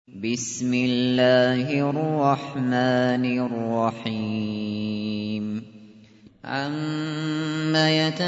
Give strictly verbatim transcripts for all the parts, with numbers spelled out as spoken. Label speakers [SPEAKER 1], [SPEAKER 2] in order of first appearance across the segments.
[SPEAKER 1] بسم الله الرحمن الرحيم عَمَّ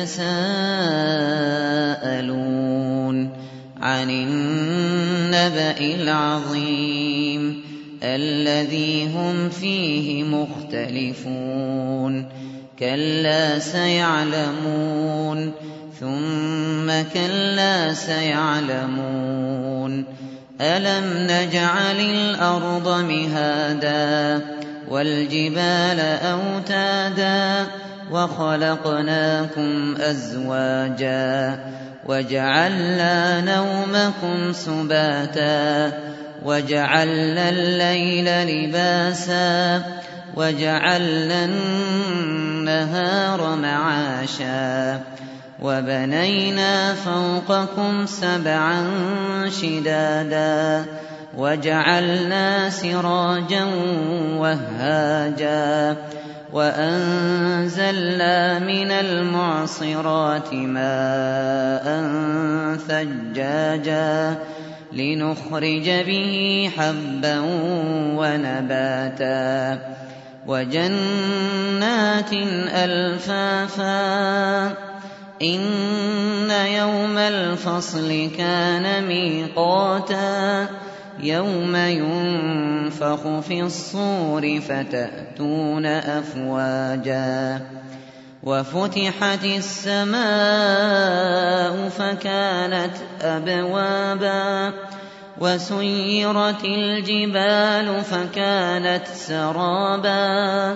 [SPEAKER 1] يَتَسَاءَلُونَ عَنِ النَّبَإِ الْعَظِيمِ الَّذِي هُمْ فِيهِ مُخْتَلِفُونَ كَلَّا سَيَعْلَمُونَ ثُمَّ كَلَّا سَيَعْلَمُونَ أَلَمْ نَجْعَلِ الْأَرْضَ مِهَادًا وَالْجِبَالَ أَوْتَادًا وَخَلَقْنَاكُمْ أَزْوَاجًا وَجَعَلْنَا نَوْمَكُمْ سُبَاتًا وَجَعَلْنَا اللَّيْلَ لِبَاسًا وَجَعَلْنَا النَّهَارَ مَعَاشًا وَبَنَيْنَا فَوْقَكُمْ سَبْعًا شِدَادًا وَجَعَلْنَا سِرَاجًا وَهَّاجًا وَأَنزَلْنَا مِنَ الْمُعْصِرَاتِ مَاءً ثَجَّاجًا لِّنُخْرِجَ بِهِ حَبًّا وَنَبَاتًا وَجَنَّاتٍ أَلْفَافًا إِنَّ يَوْمَ الْفَصْلِ كَانَ مِيقَاتًا يَوْمَ يُنفَخُ فِي الصُّورِ فَتَأْتُونَ أَفْوَاجًا وَفُتِحَتِ السَّمَاءُ فَكَانَتْ أَبْوَابًا وَسُيِّرَتِ الْجِبَالُ فَكَانَتْ سَرَابًا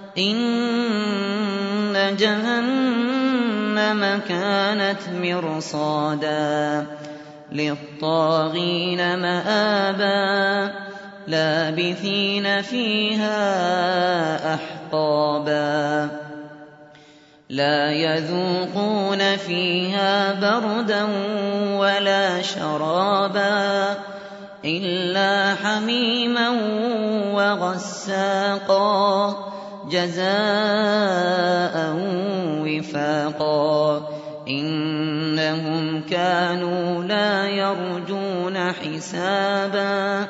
[SPEAKER 1] إِنَّ جَهَنَّمَ كَانَتْ مِرْصَادًا لِّلطَّاغِينَ مَآبًا لَّابِثِينَ فِيهَا أَحْقَابًا لَّا يَذُوقُونَ فِيهَا بَرْدًا وَلَا شَرَابًا إِلَّا حَمِيمًا وَغَسَّاقًا جَزَاءً وِفَاقًا إِنَّهُمْ كَانُوا لَا يَرْجُونَ حِسَابًا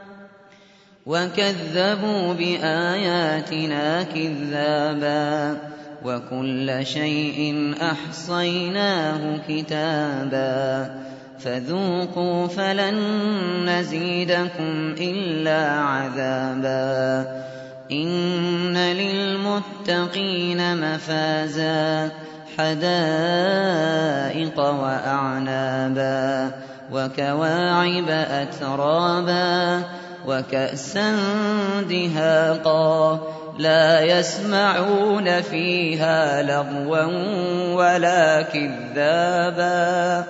[SPEAKER 1] وَكَذَّبُوا بِآيَاتِنَا كِذَّابًا وَكُلَّ شَيْءٍ أَحْصَيْنَاهُ كِتَابًا فَذُوقُوا فَلَن نَّزِيدَكُمْ إِلَّا عَذَابًا إِنَّ لِلْمُتَّقِينَ مَفَازًا حَدَائِقَ وَأَعْنَابًا وَكَوَاعِبَ أَتْرَابًا وَكَأْسًا دِهَاقًا لَّا يَسْمَعُونَ فِيهَا لَغْوًا وَلَا كِذَّابًا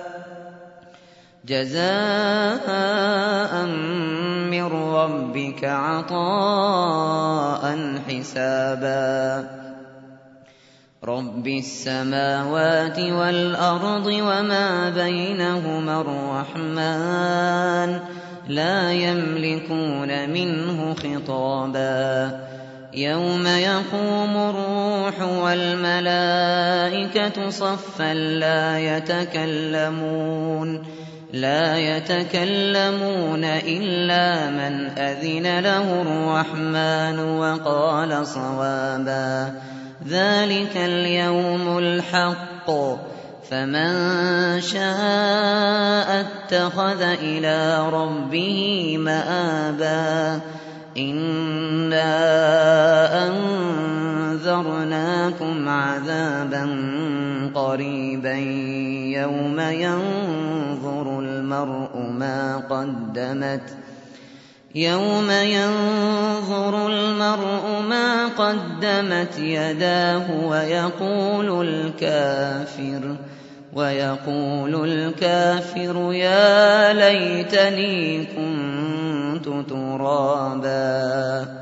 [SPEAKER 1] جَزَاءً مِّن رَّبِّكَ عَطَاءً حِسَابًا رَّبِّ السَّمَاوَاتِ وَالْأَرْضِ وَمَا بَيْنَهُمَا الرَّحْمَٰنُ لَا يَمْلِكُونَ مِنْهُ خِطَابًا يَوْمَ يَقُومُ الرُّوحُ وَالْمَلَائِكَةُ صَفًّا لَّا يَتَكَلَّمُونَ لا يتكلمون إلا من أذن له الرحمن وقال صوابا ذلك اليوم الحق فمن شاء اتخذ إلى ربه مآبا إنا أنذرناكم عذابا قريبا يوم ينظر المرء ما قدمت يوم ينظر المرء ما قدمت يداه ويقول الكافر ويقول الكافر يا ليتني كنت ترابا